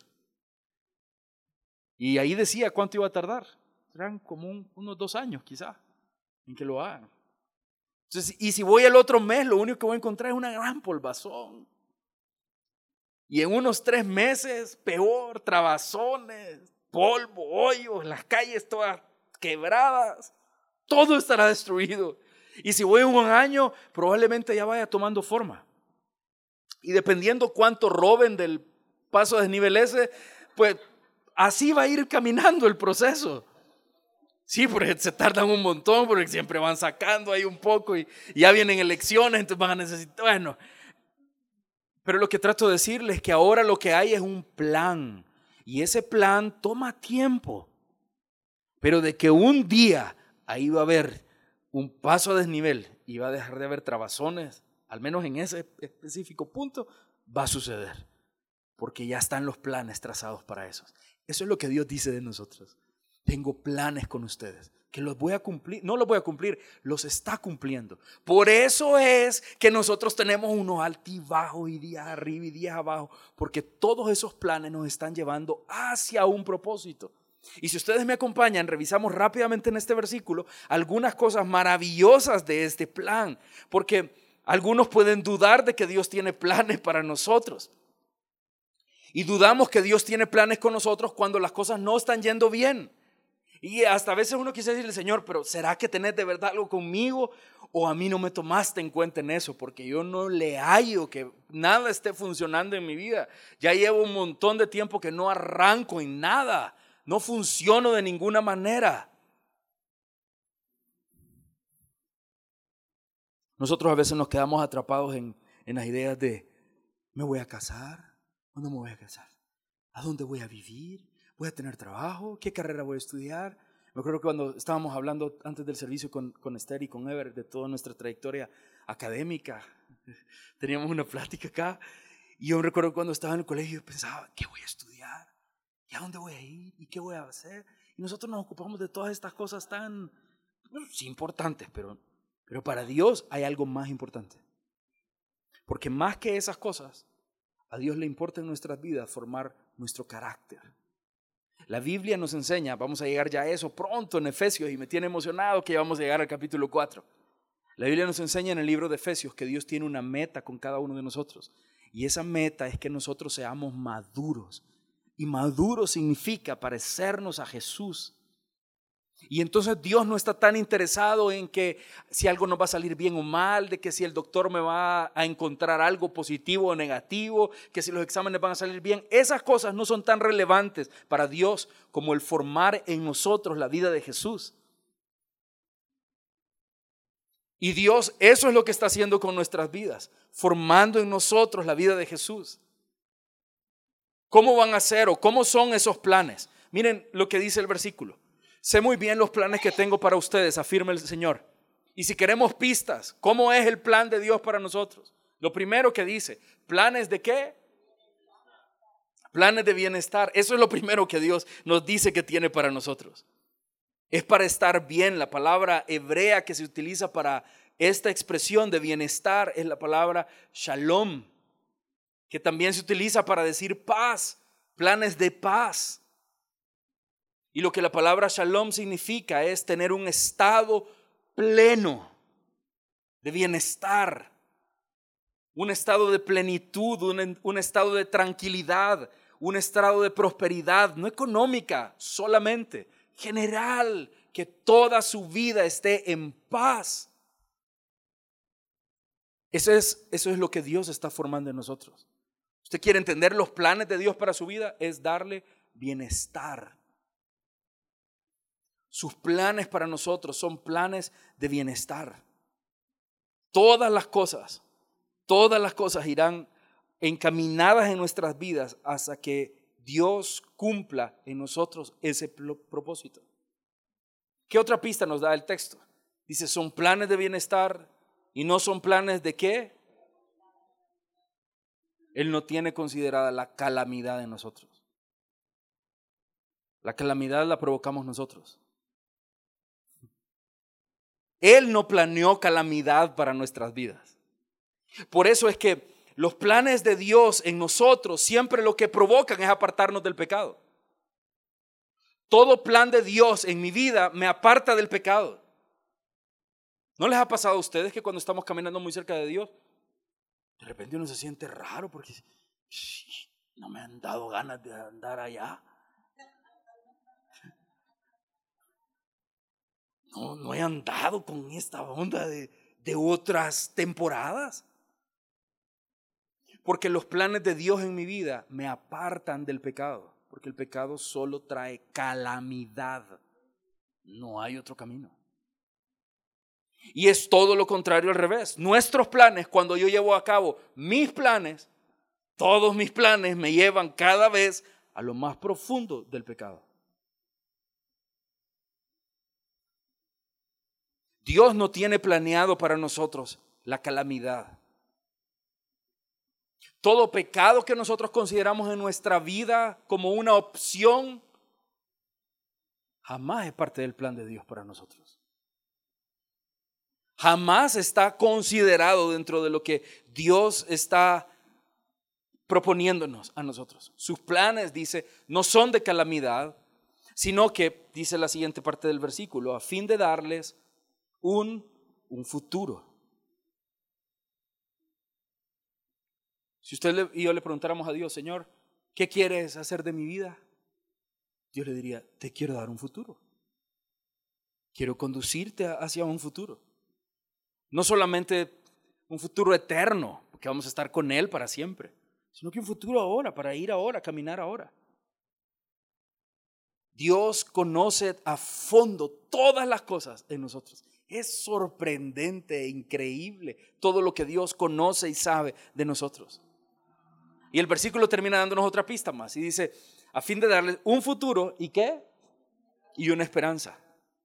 Y ahí decía cuánto iba a tardar. Serán como unos 2 años quizá en que lo hagan. Entonces, y si voy el otro mes, lo único que voy a encontrar es una gran polvazón. Y en unos 3 meses, peor, trabazones, polvo, hoyos, las calles todas quebradas. Todo estará destruido. Y si voy 1 año, probablemente ya vaya tomando forma. Y dependiendo cuánto roben del paso a desnivel ese, pues así va a ir caminando el proceso. Sí, porque se tardan un montón, porque siempre van sacando ahí un poco y ya vienen elecciones, entonces van a necesitar, bueno. Pero lo que trato de decirles es que ahora lo que hay es un plan. Y ese plan toma tiempo. Pero de que un día ahí va a haber un paso a desnivel y va a dejar de haber trabazones, al menos en ese específico punto, va a suceder. Porque ya están los planes trazados para eso. Eso es lo que Dios dice de nosotros. Tengo planes con ustedes, que los voy a cumplir, no los voy a cumplir, los está cumpliendo. Por eso es que nosotros tenemos unos altibajos y días arriba y días abajo, porque todos esos planes nos están llevando hacia un propósito. Y si ustedes me acompañan, revisamos rápidamente en este versículo algunas cosas maravillosas de este plan, porque algunos pueden dudar de que Dios tiene planes para nosotros. Y dudamos que Dios tiene planes con nosotros cuando las cosas no están yendo bien. Y hasta a veces uno quisiera decirle, Señor, pero ¿será que tenés de verdad algo conmigo? O a mí no me tomaste en cuenta en eso, porque yo no le hallo que nada esté funcionando en mi vida. Ya llevo un montón de tiempo que no arranco en nada, no funciono de ninguna manera. Nosotros a veces nos quedamos atrapados en las ideas de, ¿me voy a casar o no me voy a casar? ¿A dónde voy a vivir? ¿Voy a tener trabajo? ¿Qué carrera voy a estudiar? Me acuerdo que cuando estábamos hablando antes del servicio con Esther y con Ever de toda nuestra trayectoria académica, teníamos una plática acá y yo me recuerdo cuando estaba en el colegio pensaba, ¿qué voy a estudiar? ¿Y a dónde voy a ir? ¿Y qué voy a hacer? Y nosotros nos ocupamos de todas estas cosas tan, bueno, sí, importantes, pero para Dios hay algo más importante. Porque más que esas cosas, a Dios le importa en nuestras vidas formar nuestro carácter. La Biblia nos enseña, vamos a llegar ya a eso pronto en Efesios y me tiene emocionado que ya vamos a llegar al capítulo 4. La Biblia nos enseña en el libro de Efesios que Dios tiene una meta con cada uno de nosotros. Y esa meta es que nosotros seamos maduros. Y maduro significa parecernos a Jesús. Y entonces Dios no está tan interesado en que si algo nos va a salir bien o mal, de que si el doctor me va a encontrar algo positivo o negativo, que si los exámenes van a salir bien. Esas cosas no son tan relevantes para Dios como el formar en nosotros la vida de Jesús. Y Dios, eso es lo que está haciendo con nuestras vidas, formando en nosotros la vida de Jesús. ¿Cómo van a ser o cómo son esos planes? Miren lo que dice el versículo. Sé muy bien los planes que tengo para ustedes, afirma el Señor. Y si queremos pistas, ¿cómo es el plan de Dios para nosotros? Lo primero que dice, ¿planes de qué? Planes de bienestar. Eso es lo primero que Dios nos dice que tiene para nosotros. Es para estar bien. La palabra hebrea que se utiliza para esta expresión de bienestar es la palabra shalom, que también se utiliza para decir paz, planes de paz. Y lo que la palabra shalom significa es tener un estado pleno de bienestar, un estado de plenitud, un estado de tranquilidad, un estado de prosperidad, no económica solamente, general, que toda su vida esté en paz. Eso es lo que Dios está formando en nosotros. ¿Usted quiere entender los planes de Dios para su vida? Es darle bienestar. Sus planes para nosotros son planes de bienestar. Todas las cosas irán encaminadas en nuestras vidas hasta que Dios cumpla en nosotros ese propósito. ¿Qué otra pista nos da el texto? Dice, son planes de bienestar y no son planes de ¿qué? Él no tiene considerada la calamidad en nosotros. La calamidad la provocamos nosotros. Él no planeó calamidad para nuestras vidas. Por eso es que los planes de Dios en nosotros siempre lo que provocan es apartarnos del pecado. Todo plan de Dios en mi vida me aparta del pecado. ¿No les ha pasado a ustedes que cuando estamos caminando muy cerca de Dios, de repente uno se siente raro porque no me han dado ganas de andar allá? No he andado con esta onda de otras temporadas. Porque los planes de Dios en mi vida me apartan del pecado. Porque el pecado solo trae calamidad. No hay otro camino. Y es todo lo contrario al revés. Nuestros planes, cuando yo llevo a cabo mis planes, todos mis planes me llevan cada vez a lo más profundo del pecado. Dios no tiene planeado para nosotros la calamidad. Todo pecado que nosotros consideramos en nuestra vida como una opción, jamás es parte del plan de Dios para nosotros. Jamás está considerado dentro de lo que Dios está proponiéndonos a nosotros. Sus planes, dice, no son de calamidad, sino que, dice la siguiente parte del versículo, a fin de darles un futuro. Si usted y yo le preguntáramos a Dios, Señor, ¿qué quieres hacer de mi vida? Dios le diría, te quiero dar un futuro. Quiero conducirte hacia un futuro. No solamente un futuro eterno, porque vamos a estar con Él para siempre, sino que un futuro ahora, para ir ahora, caminar ahora. Dios conoce a fondo todas las cosas en nosotros. Es sorprendente e increíble todo lo que Dios conoce y sabe de nosotros. Y el versículo termina dándonos otra pista más y dice, a fin de darles un futuro, ¿y qué? Y una esperanza.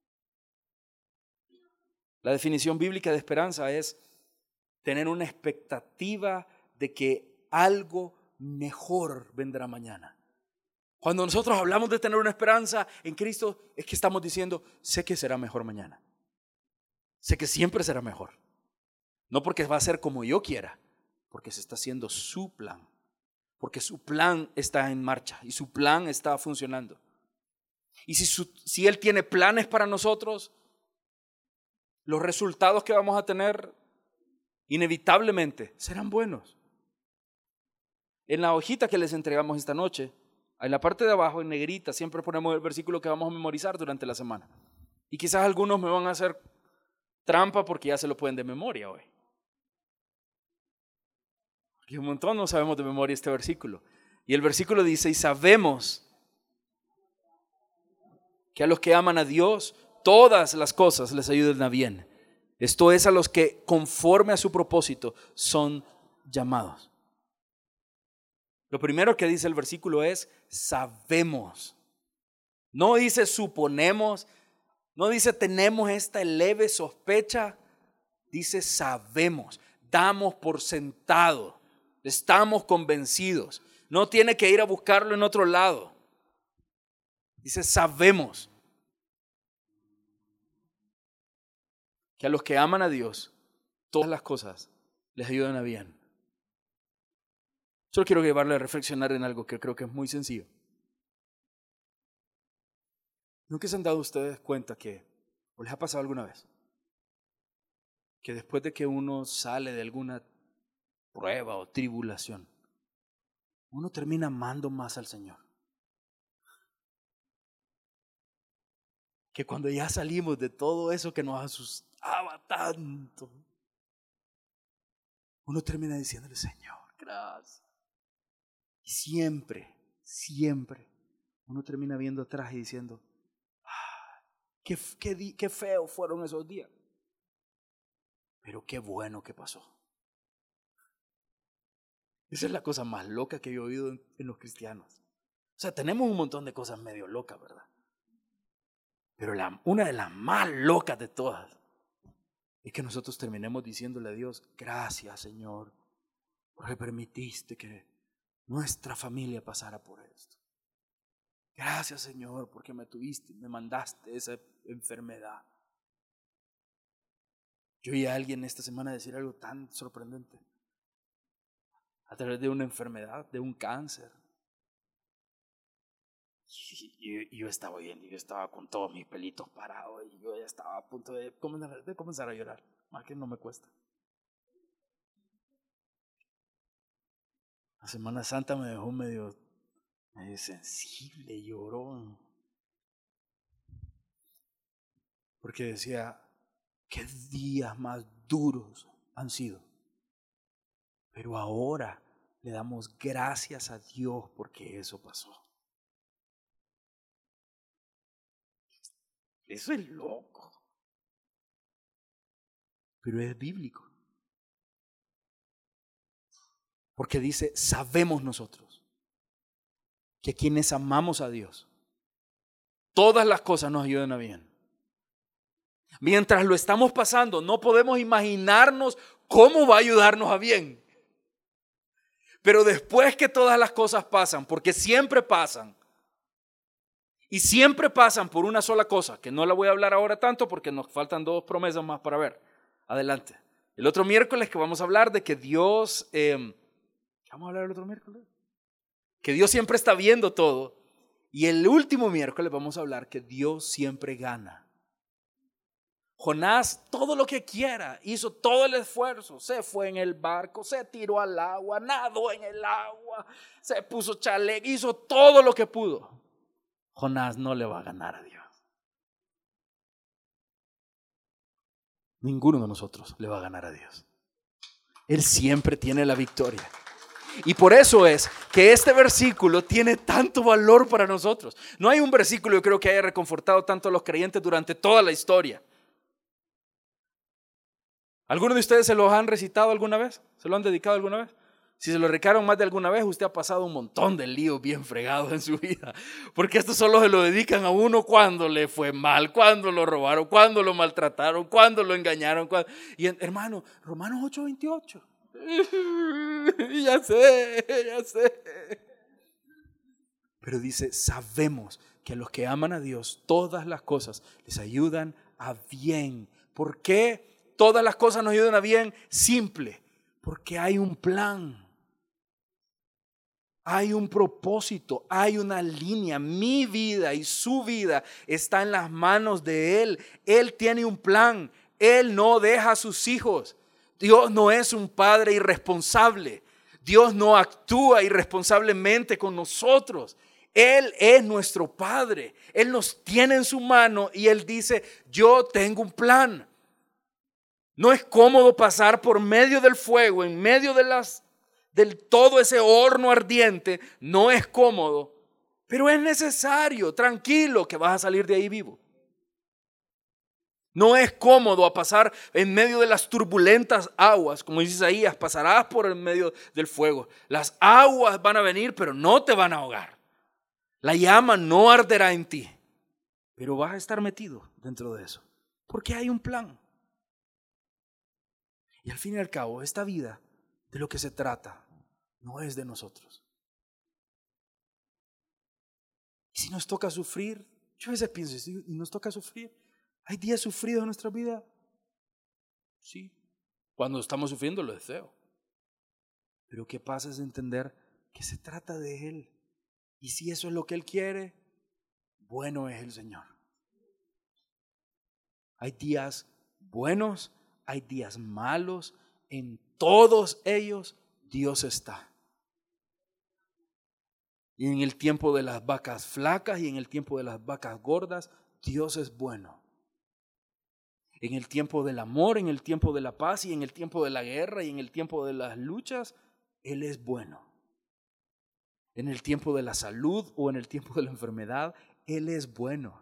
La definición bíblica de esperanza es tener una expectativa de que algo mejor vendrá mañana. Cuando nosotros hablamos de tener una esperanza en Cristo, es que estamos diciendo, sé que será mejor mañana. Sé que siempre será mejor. No porque va a ser como yo quiera, porque se está haciendo su plan. Porque su plan está en marcha y su plan está funcionando. Y si Él tiene planes para nosotros, los resultados que vamos a tener inevitablemente serán buenos. En la hojita que les entregamos esta noche, en la parte de abajo, en negrita, siempre ponemos el versículo que vamos a memorizar durante la semana. Y quizás algunos me van a hacer trampa porque ya se lo pueden de memoria hoy. Y un montón no sabemos de memoria este versículo. Y el versículo dice, y sabemos que a los que aman a Dios, todas las cosas les ayudan a bien. Esto es a los que conforme a su propósito son llamados. Lo primero que dice el versículo es, sabemos. No dice suponemos, no dice tenemos esta leve sospecha, dice sabemos, damos por sentado. Estamos convencidos. No tiene que ir a buscarlo en otro lado. Dice, sabemos. que a los que aman a Dios, todas las cosas les ayudan a bien. Solo quiero llevarle a reflexionar en algo que creo que es muy sencillo. ¿Nunca se han dado ustedes cuenta o les ha pasado alguna vez, que después de que uno sale de alguna prueba o tribulación, uno termina amando más al Señor? Que cuando ya salimos de todo eso que nos asustaba tanto, uno termina diciéndole, Señor, gracias. Y siempre, uno termina viendo atrás y diciendo, qué feo fueron esos días. Pero qué bueno que pasó. Esa es la cosa más loca que yo he oído en los cristianos. O sea, tenemos un montón de cosas medio locas, ¿verdad? Pero una de las más locas de todas es que nosotros terminemos diciéndole a Dios, gracias, Señor, porque permitiste que nuestra familia pasara por esto. Gracias, Señor, porque me mandaste esa enfermedad. Yo oí a alguien esta semana decir algo tan sorprendente. A través de una enfermedad, de un cáncer. Y yo estaba oyendo, yo estaba con todos mis pelitos parados y yo ya estaba a punto de comenzar a llorar. Más que no me cuesta. La Semana Santa me dejó medio sensible, llorón. Porque decía, qué días más duros han sido. Pero ahora le damos gracias a Dios porque eso pasó. Eso es loco. Pero es bíblico. Porque dice, sabemos nosotros que quienes amamos a Dios, todas las cosas nos ayudan a bien. Mientras lo estamos pasando, no podemos imaginarnos cómo va a ayudarnos a bien. Pero después que todas las cosas pasan, porque siempre pasan, y siempre pasan por una sola cosa, que no la voy a hablar ahora tanto porque nos faltan 2 promesas más para ver. Adelante. El otro miércoles que vamos a hablar de que Dios, ¿qué vamos a hablar el otro miércoles? Que Dios siempre está viendo todo. Y el último miércoles vamos a hablar que Dios siempre gana. Jonás, todo lo que quiera, hizo todo el esfuerzo, se fue en el barco, se tiró al agua, nadó en el agua, se puso chaleco, hizo todo lo que pudo. Jonás no le va a ganar a Dios. Ninguno de nosotros le va a ganar a Dios. Él siempre tiene la victoria. Y por eso es que este versículo tiene tanto valor para nosotros. No hay un versículo, yo creo, que haya reconfortado tanto a los creyentes durante toda la historia. ¿Algunos de ustedes se los han recitado alguna vez? ¿Se lo han dedicado alguna vez? Si se lo recitaron más de alguna vez, usted ha pasado un montón de líos bien fregados en su vida. Porque esto solo se lo dedican a uno cuando le fue mal, cuando lo robaron, cuando lo maltrataron, cuando lo engañaron. Y hermano, Romanos 8:28. Ya sé. Pero dice, sabemos que a los que aman a Dios, todas las cosas les ayudan a bien. ¿Por qué todas las cosas nos ayudan a bien? Simple, porque hay un plan. Hay un propósito, hay una línea. Mi vida y su vida está en las manos de Él. Él tiene un plan. Él no deja a sus hijos. Dios no es un padre irresponsable. Dios no actúa irresponsablemente con nosotros. Él es nuestro Padre. Él nos tiene en su mano y Él dice, yo tengo un plan. No es cómodo pasar por medio del fuego, en medio del todo ese horno ardiente. No es cómodo, pero es necesario. Tranquilo que vas a salir de ahí vivo. No es cómodo a pasar en medio de las turbulentas aguas, como dice Isaías, pasarás por el medio del fuego. Las aguas van a venir, pero no te van a ahogar. La llama no arderá en ti, pero vas a estar metido dentro de eso, porque hay un plan. Y al fin y al cabo, esta vida, de lo que se trata, no es de nosotros. Y si nos toca sufrir, yo a veces pienso, y nos toca sufrir, hay días sufridos en nuestra vida, Sí. Cuando estamos sufriendo lo deseo. Pero ¿qué pasa es entender que se trata de Él? Y si eso es lo que Él quiere, bueno es el Señor. Hay días buenos, hay días malos. En todos ellos Dios está. Y en el tiempo de las vacas flacas y en el tiempo de las vacas gordas, Dios es bueno. En el tiempo del amor, en el tiempo de la paz y en el tiempo de la guerra y en el tiempo de las luchas, Él es bueno. En el tiempo de la salud o en el tiempo de la enfermedad, Él es bueno.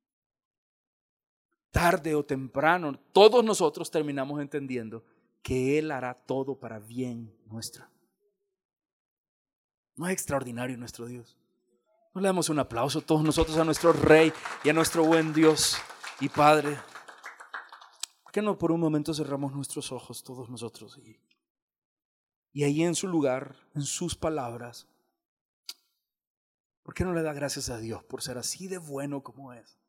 Tarde o temprano, todos nosotros terminamos entendiendo que Él hará todo para bien nuestro. ¿No es extraordinario nuestro Dios? No le damos un aplauso todos nosotros a nuestro Rey y a nuestro buen Dios y Padre. ¿Por qué no por un momento cerramos nuestros ojos todos nosotros? Y ahí en su lugar, en sus palabras, ¿por qué no le da gracias a Dios por ser así de bueno como es?